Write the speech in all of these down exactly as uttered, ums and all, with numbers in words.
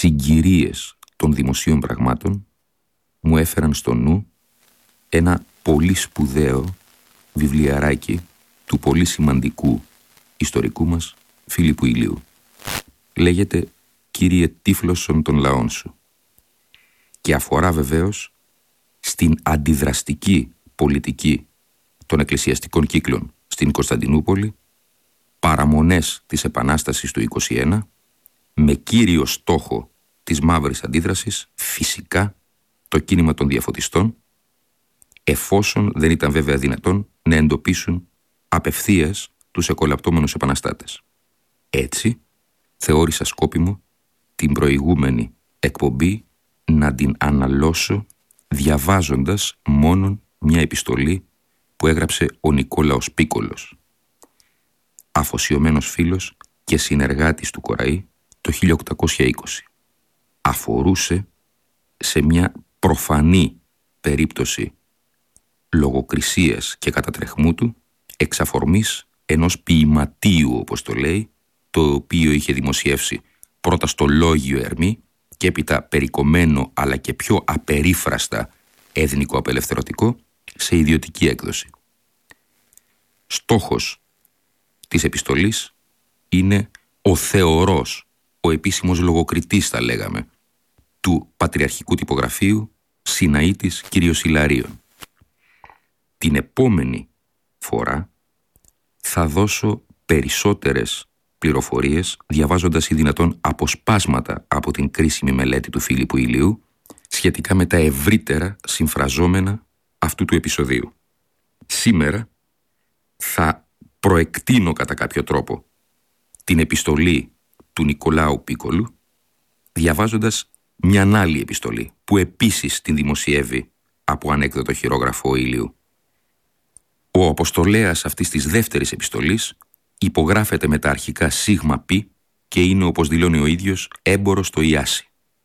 συγκυρίες των δημοσίων πραγμάτων μου έφεραν στο νου ένα πολύ σπουδαίο βιβλιαράκι του πολύ σημαντικού ιστορικού μας Φίλιππου Ηλίου. Λέγεται «Κύριε τύφλωσον των λαών σου» και αφορά βεβαίως στην αντιδραστική πολιτική των εκκλησιαστικών κύκλων στην Κωνσταντινούπολη, παραμονές της Επανάστασης του είκοσι ένα, με κύριο στόχο της μαύρης αντίδρασης φυσικά το κίνημα των διαφωτιστών, εφόσον δεν ήταν βέβαια δυνατόν να εντοπίσουν απευθείας τους εκολαπτώμενους επαναστάτες. Έτσι, θεώρησα σκόπιμο την προηγούμενη εκπομπή να την αναλώσω διαβάζοντας μόνον μια επιστολή που έγραψε ο Νικόλαος Πίκολος, αφοσιωμένος φίλος και συνεργάτης του Κοραή το χίλια οκτακόσια είκοσι. Αφορούσε σε μια προφανή περίπτωση λογοκρισίας και κατατρεχμού του εξ αφορμής ενός ποιηματίου, όπως το λέει, το οποίο είχε δημοσιεύσει πρώτα στο Λόγιο Ερμή και έπειτα περικομμένο αλλά και πιο απερίφραστα έθνικο απελευθερωτικό σε ιδιωτική έκδοση. Στόχος της επιστολής είναι ο θεωρός, ο επίσημος λογοκριτής θα λέγαμε, του πατριαρχικού τυπογραφείου Σιναήτης κ. Ιλαρίων. Την επόμενη φορά θα δώσω περισσότερες πληροφορίες διαβάζοντας ή δυνατόν αποσπάσματα από την κρίσιμη μελέτη του Φίλιππου Ηλίου σχετικά με τα ευρύτερα συμφραζόμενα αυτού του επεισοδίου. Σήμερα θα προεκτείνω κατά κάποιο τρόπο την επιστολή του Νικολάου Πίκολου διαβάζοντας μια άλλη επιστολή που επίσης την δημοσιεύει από ανέκδοτο χειρόγραφο ο Ηλίου. Ο αποστολέας αυτής της δεύτερης επιστολής υπογράφεται με τα αρχικά σίγμα πι και είναι, όπως δηλώνει ο ίδιος, έμπορος στο Ιάσι.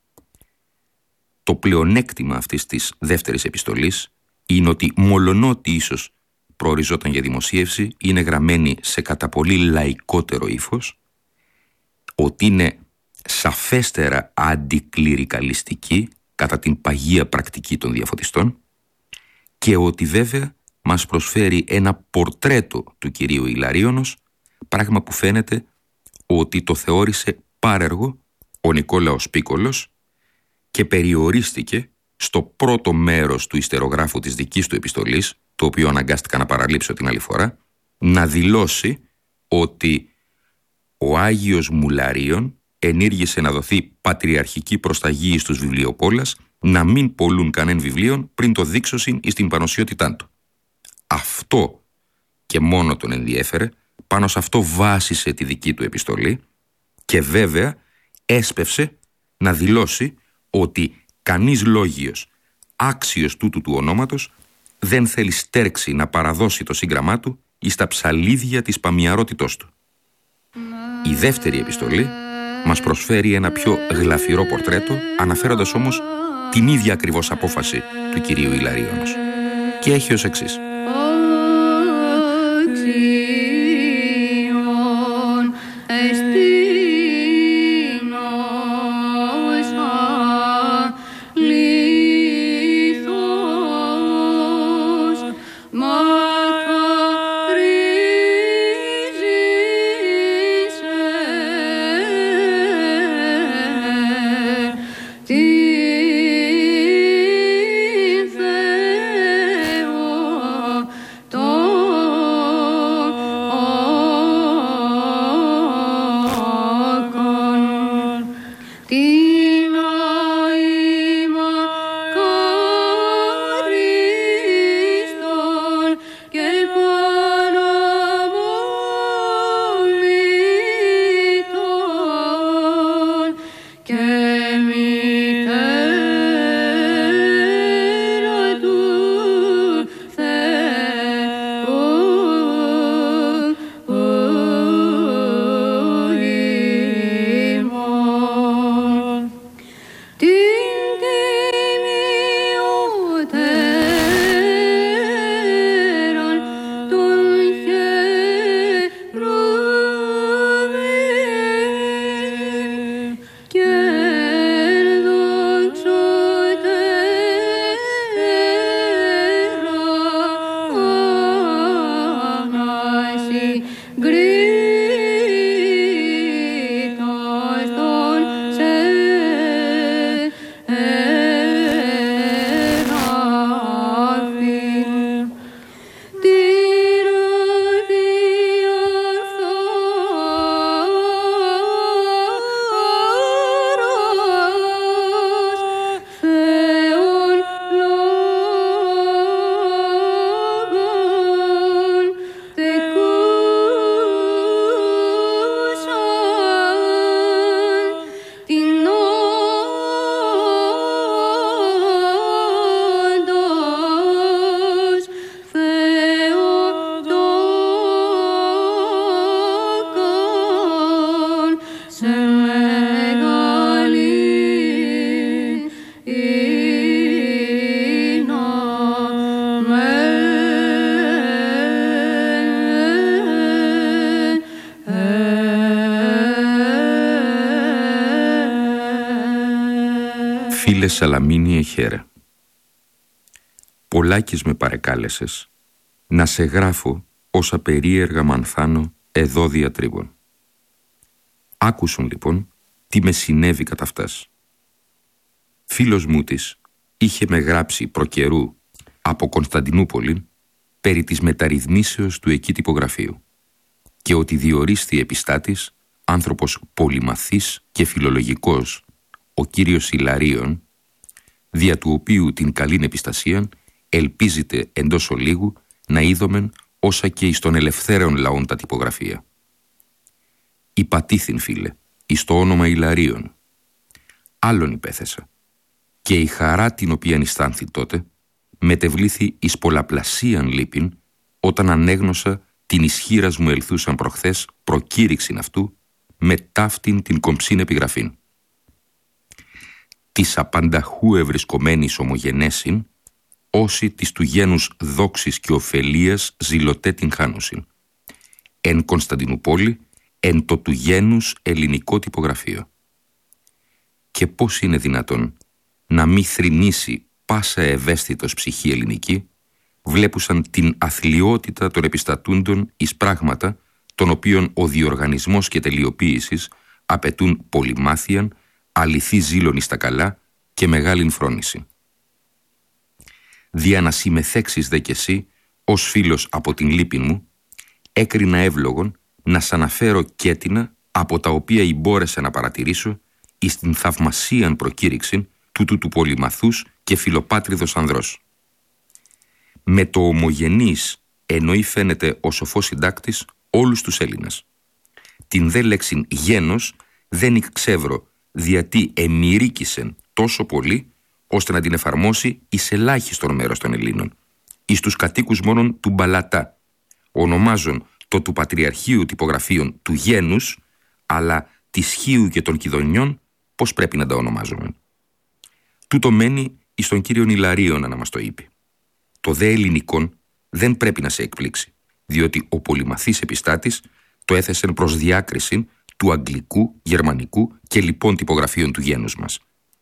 Το πλεονέκτημα αυτής της δεύτερης επιστολής είναι ότι μολονότι ίσως προοριζόταν για δημοσίευση, είναι γραμμένη σε κατά πολύ λαϊκότερο ύφος, ότι είναι σαφέστερα αντικληρικαλιστική κατά την παγία πρακτική των διαφωτιστών και ότι βέβαια μας προσφέρει ένα πορτρέτο του κυρίου Ιλαρίωνος, πράγμα που φαίνεται ότι το θεώρησε πάρεργο ο Νικόλαος Πίκολος και περιορίστηκε στο πρώτο μέρος του ιστερογράφου της δικής του επιστολής, το οποίο αναγκάστηκα να παραλείψω την άλλη φορά, να δηλώσει ότι ο Άγιος Μουλαρίων ενήργησε να δοθεί πατριαρχική προσταγή στους βιβλιοπόλας να μην πωλούν κανέν βιβλίον πριν το δείξωσιν εις την πανωσιότητά του. Αυτό και μόνο τον ενδιέφερε, πάνω σε αυτό βάσισε τη δική του επιστολή και βέβαια έσπευσε να δηλώσει ότι κανείς λόγιος άξιος τούτου του ονόματος δεν θέλει στέρξη να παραδώσει το σύγγραμμά του εις τα ψαλίδια της παμιαρότητός του. Η δεύτερη επιστολή μας προσφέρει ένα πιο γλαφυρό πορτρέτο, αναφέροντας όμως την ίδια ακριβώς απόφαση του κυρίου Ιλαρίωνος. Και έχει ως εξής. Φίλε Σαλαμίνη εχέρε, πολλάκις με παρεκάλεσες να σε γράφω όσα περίεργα μανθάνω εδώ διατρίβων. Άκουσον λοιπόν τι με συνέβη κατά αυτάς. Φίλος μου της είχε με γράψει προκαιρού από Κωνσταντινούπολη περί της μεταρρυθμίσεως του εκεί τυπογραφείου και ότι διορίστη επιστάτης άνθρωπος πολυμαθής και φιλολογικός, ο κύριος Ιλαρίων, δια του οποίου την καλήν επιστασίαν ελπίζεται εντός ολίγου να είδομεν όσα και εις των ελευθέρων λαών τα τυπογραφία. Υπατήθην, φίλε, εις το όνομα Ιλαρίων. Άλλον υπέθεσα, και η χαρά την οποία αισθάνθη τότε μετεβλήθη εις πολλαπλασίαν λύπην όταν ανέγνωσα την ισχύρας μου ελθούσαν προχθές προκήρυξην αυτού με ταύτην την κομψήν επιγραφήν. Της απανταχού ευρισκομένης ομογενέσιν, όσοι της του γένους δόξης και ωφελίας ζηλωτέ την χάνουσιν. Εν Κωνσταντινουπόλη, εν το του γένους ελληνικό τυπογραφείο. Και πώς είναι δυνατόν να μη θρηνήσει πάσα ευαίσθητος ψυχή ελληνική, βλέπουσαν την αθλιότητα των επιστατούντων εις πράγματα, των οποίων ο διοργανισμός και τελειοποίησης απαιτούν πολυμάθειαν, αληθή ζήλων εις τα καλά και μεγάλην φρόνηση. Δια να συμμεθέξεις δε κι εσύ, ως φίλος από την λύπη μου, έκρινα εύλογον να σ' αναφέρω κέτινα από τα οποία εμπόρεσα να παρατηρήσω εις την θαυμασίαν προκήρυξην τούτου του πολυμαθούς και φιλοπάτριδος ανδρός. Με το ομογενής εννοεί φαίνεται ο σοφός συντάκτης όλους τους Έλληνας. Την δε λέξην γένος δεν ξεύρω διατί εμμυρίκησεν τόσο πολύ ώστε να την εφαρμόσει εις ελάχιστον μέρος των Ελλήνων, εις τους κατοίκους μόνον του Μπαλατά, ονομάζον το του Πατριαρχείου τυπογραφείων του γένους, αλλά της Χίου και των Κιδωνιών πώς πρέπει να τα ονομάζουμε. Τούτο μένει εις τον κύριον Ιλαρίων να μας το είπε. Το δε ελληνικόν δεν πρέπει να σε εκπλήξει, διότι ο πολυμαθής επιστάτης το έθεσεν προς διάκριση του αγγλικού, γερμανικού και λοιπών τυπογραφείων του γένους μας.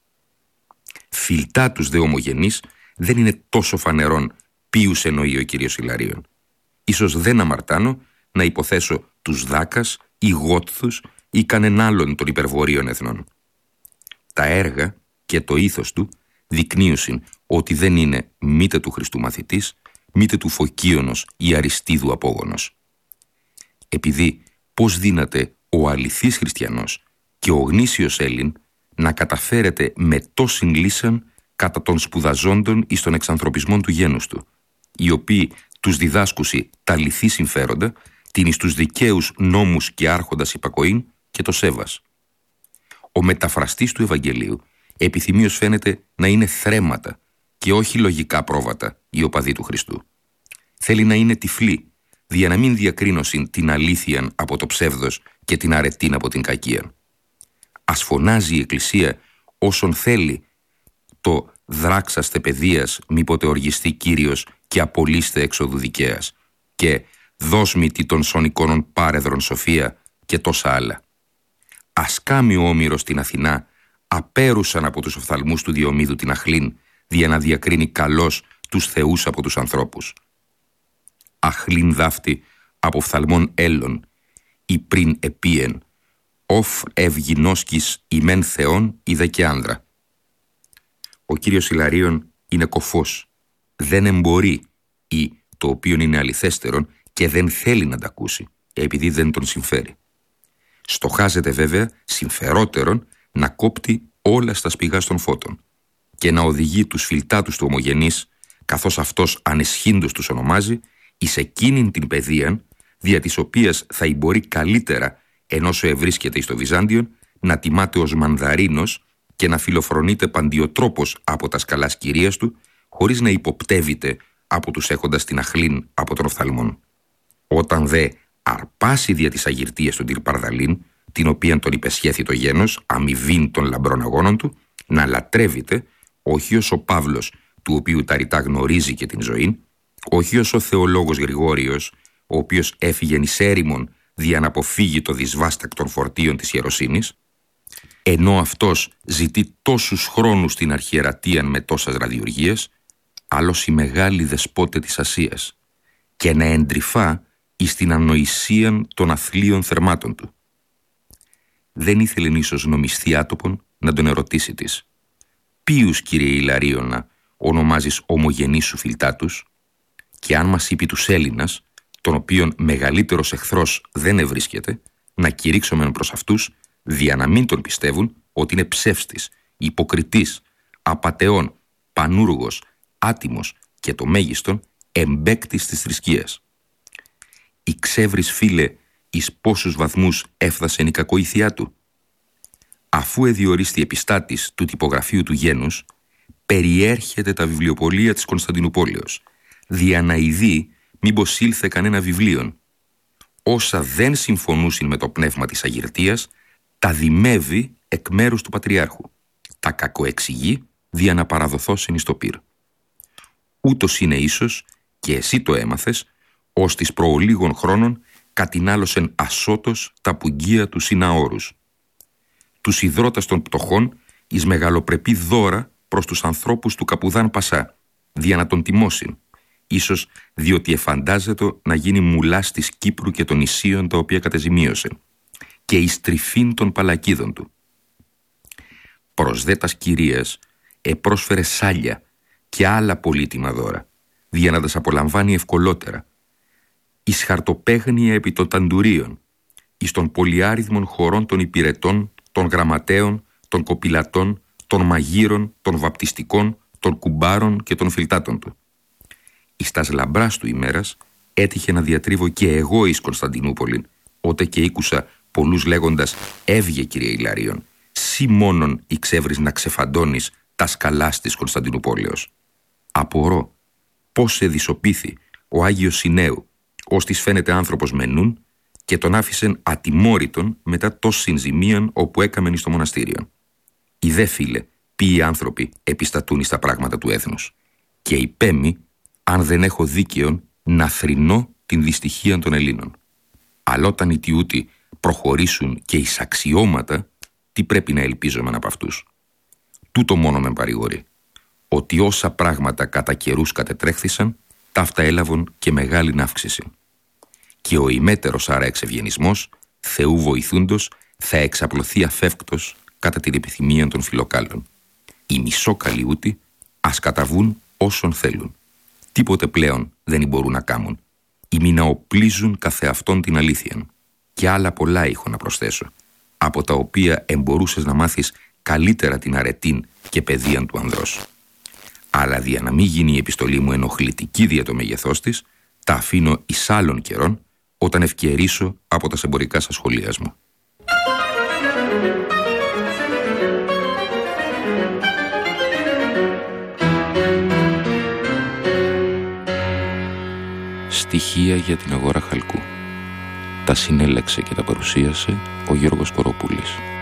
Φιλτά τους δε ομογενείς δεν είναι τόσο φανερόν ποιους εννοεί ο κύριος Ιλαρίων. Ίσως δεν αμαρτάνω να υποθέσω τους Δάκας ή Γότθους ή κανεν άλλον των υπερβορείων εθνών. Τα έργα και το ήθος του δεικνύουσιν ότι δεν είναι μήτε του Χριστού μαθητής, μήτε του Φωκίωνος ή Αριστίδου απόγονος. Επειδή πώς δύναται ο αληθής χριστιανός και ο γνήσιος Έλλην να καταφέρεται με τόσην λύσαν κατά των σπουδαζόντων εις των εξανθρωπισμών του γένους του, οι οποίοι τους διδάσκουσι τα λυθή συμφέροντα, την εις τους δικαίους νόμους και άρχοντας υπακοήν και το σέβας. Ο μεταφραστής του Ευαγγελίου επιθυμίως φαίνεται να είναι θρέματα και όχι λογικά πρόβατα οι οπαδοί του Χριστού. Θέλει να είναι τυφλή, δια να μην διακρίνωσιν την αλήθειαν από το ψεύδος και την αρετήν από την κακίαν. Ας φωνάζει η Εκκλησία όσον θέλει το «δράξαστε παιδείας μήποτε οργιστεί Κύριος και απολύστε έξοδου δικαίας» και «δόσμητη των σωνικόνων πάρεδρων σοφία» και τόσα άλλα. Ας κάμει ο Όμηρος στην Αθηνά απέρουσαν από τους οφθαλμούς του Διομήδου την αχλήν δια να διακρίνει καλώς τους θεούς από τους ανθρώπους. Αχλήν δάφτη από φθαλμών έλλων ή πριν επίεν «Οφ ευγινόσκης ημέν θεών είδε και άνδρα». Ο κύριος Ιλαρίων είναι κοφός, δεν εμπορεί ή το οποίον είναι αληθέστερον και δεν θέλει να τα ακούσει επειδή δεν τον συμφέρει. Στοχάζεται βέβαια συμφερότερον να κόπτει όλα στα σπηγά των φώτων και να οδηγεί τους φιλτάτους του ομογενείς, καθώς αυτός ανεσχύντος τους ονομάζει, εις εκείνην την παιδείαν δια της οποίας θα εμπορεί καλύτερα ενός ευρίσκεται εις το Βυζάντιον να τιμάται ως μανδαρίνος και να φιλοφρονείται παντιοτρόπος από τα σκαλάς κυρίας του, χωρίς να υποπτεύεται από τους έχοντας την αχλήν από τον οφθαλμόν. Όταν δε αρπάσει δια της αγυρτίας του τυρπαρδαλήν, την οποίαν τον υπεσχέθη το γένος, αμοιβήν των λαμπρών αγώνων του, να λατρεύεται, όχι ως ο Παύλος, του οποίου τα ρητά γνωρίζει και την ζωή, όχι ως ο θεολόγος Γρηγόριος, ο οποίος έφυγε εις έρημον δια να αποφύγει το δυσβάστακτον φορτίον της ιεροσύνης, ενώ αυτός ζητεί τόσους χρόνους στην αρχιερατείαν με τόσας ραδιοργίες, άλλος η μεγάλη δεσπότε της Ασίας, και να εντρυφά εις την ανοησίαν των αθλίων θερμάτων του. Δεν ήθελεν ίσως νομισθή άτοπον να τον ερωτήσει της. Ποιους, κύριε Ιλαρίωνα, ονομάζεις ομογενείς σου φιλτάτους? Και αν μας είπε τους Έλληνας, των οποίων μεγαλύτερος εχθρός δεν ευρίσκεται, να κηρύξομεν προς αυτούς, δια να μην τον πιστεύουν ότι είναι ψεύστης, υποκριτής, απατεών, πανούργος, άτιμος και το μέγιστον εμπαίκτης της θρησκείας. Ηξεύρεις, φίλε, εις πόσους βαθμούς έφτασεν η κακοήθειά του? Αφού εδιορίστη επιστάτης του τυπογραφείου του γένους, περιέρχεται τα βιβλιοπωλεία της Κωνσταντινουπόλεως, δια να ειδεί μήπως ήλθε κανένα βιβλίον. Όσα δεν συμφωνούσιν με το πνεύμα της αγυρτίας, τα δημεύει εκ μέρους του Πατριάρχου. Τα κακοεξηγεί δια να παραδοθώσιν εις το πυρ. Ούτως είναι ίσως, και εσύ το έμαθες, ως της προολίγων χρόνων κατηνάλωσεν ασώτος τα πουγγία του συναόρους. Τους ιδρώτας των πτωχών εις μεγαλοπρεπή δώρα προς τους ανθρώπους του Καπουδάν Πασά, δια να τον τιμώσιν, ίσως διότι εφαντάζεται να γίνει μουλάς της Κύπρου και των νησίων τα οποία κατεζημίωσε, και εις τρυφήν των παλακίδων του. Προς δε τας κυρίας επρόσφερε σάλια και άλλα πολύτιμα δώρα, δια να τας απολαμβάνει ευκολότερα, εις χαρτοπέγνια επί των ταντουρίων, εις των πολυάριθμων χωρών των υπηρετών, των γραμματέων, των κοπηλατών, των μαγείρων, των βαπτιστικών, των κουμπάρων και των φιλτάτων του. Εις τας λαμπράς του ημέρας έτυχε να διατρίβω και εγώ εις Κωνσταντινούπολην, ότε και ήκουσα πολλούς λέγοντας «Έβγε, κύριε Ιλαρίων, σύ μόνον ηξεύρεις να ξεφαντώνεις τα σκαλάς της Κωνσταντινουπόλεως». Απορώ πώς σε δυσοπήθη ο Άγιος Συνέου, ως της φαίνεται άνθρωπος μενούν, και τον άφησεν ατιμόρυτον μετά τόσην ζημίαν όπου έκαμεν εις το μοναστήριο. Οι δε, φίλε, ποιοι άνθρωποι επιστατούν εις τα πράγματα του έθνους, και υπέμει, αν δεν έχω δίκαιον, να θρηνώ την δυστυχία των Ελλήνων. Αλλά όταν οι τιούτοι προχωρήσουν και εις αξιώματα, τι πρέπει να ελπίζομεν από αυτούς? Τούτο μόνο με παρηγορεί, ότι όσα πράγματα κατά καιρούς κατετρέχθησαν, ταύτα έλαβαν και μεγάλην αύξηση. Και ο ημέτερος άρα εξευγενισμός, Θεού βοηθούντος, θα εξαπλωθεί αφεύκτος κατά την επιθυμία των φιλοκάλων. Οι μισόκαλοι ούτοι ας καταβούν όσων θέλουν. Τίποτε πλέον δεν μπορούν να κάμουν. Ή μη να οπλίζουν καθεαυτόν την αλήθεια. Και άλλα πολλά έχω να προσθέσω, από τα οποία εμπορούσες να μάθεις καλύτερα την αρετήν και παιδείαν του ανδρός. Αλλά δια να μην γίνει η επιστολή μου ενοχλητική δια το μέγεθός της, τα αφήνω εις άλλων καιρών, όταν ευκαιρίσω από τα εμπορικά σας σχολιασμού. Στοιχεία για την αγορά χαλκού. Τα συνέλεξε και τα παρουσίασε ο Γιώργος Κοροπούλης.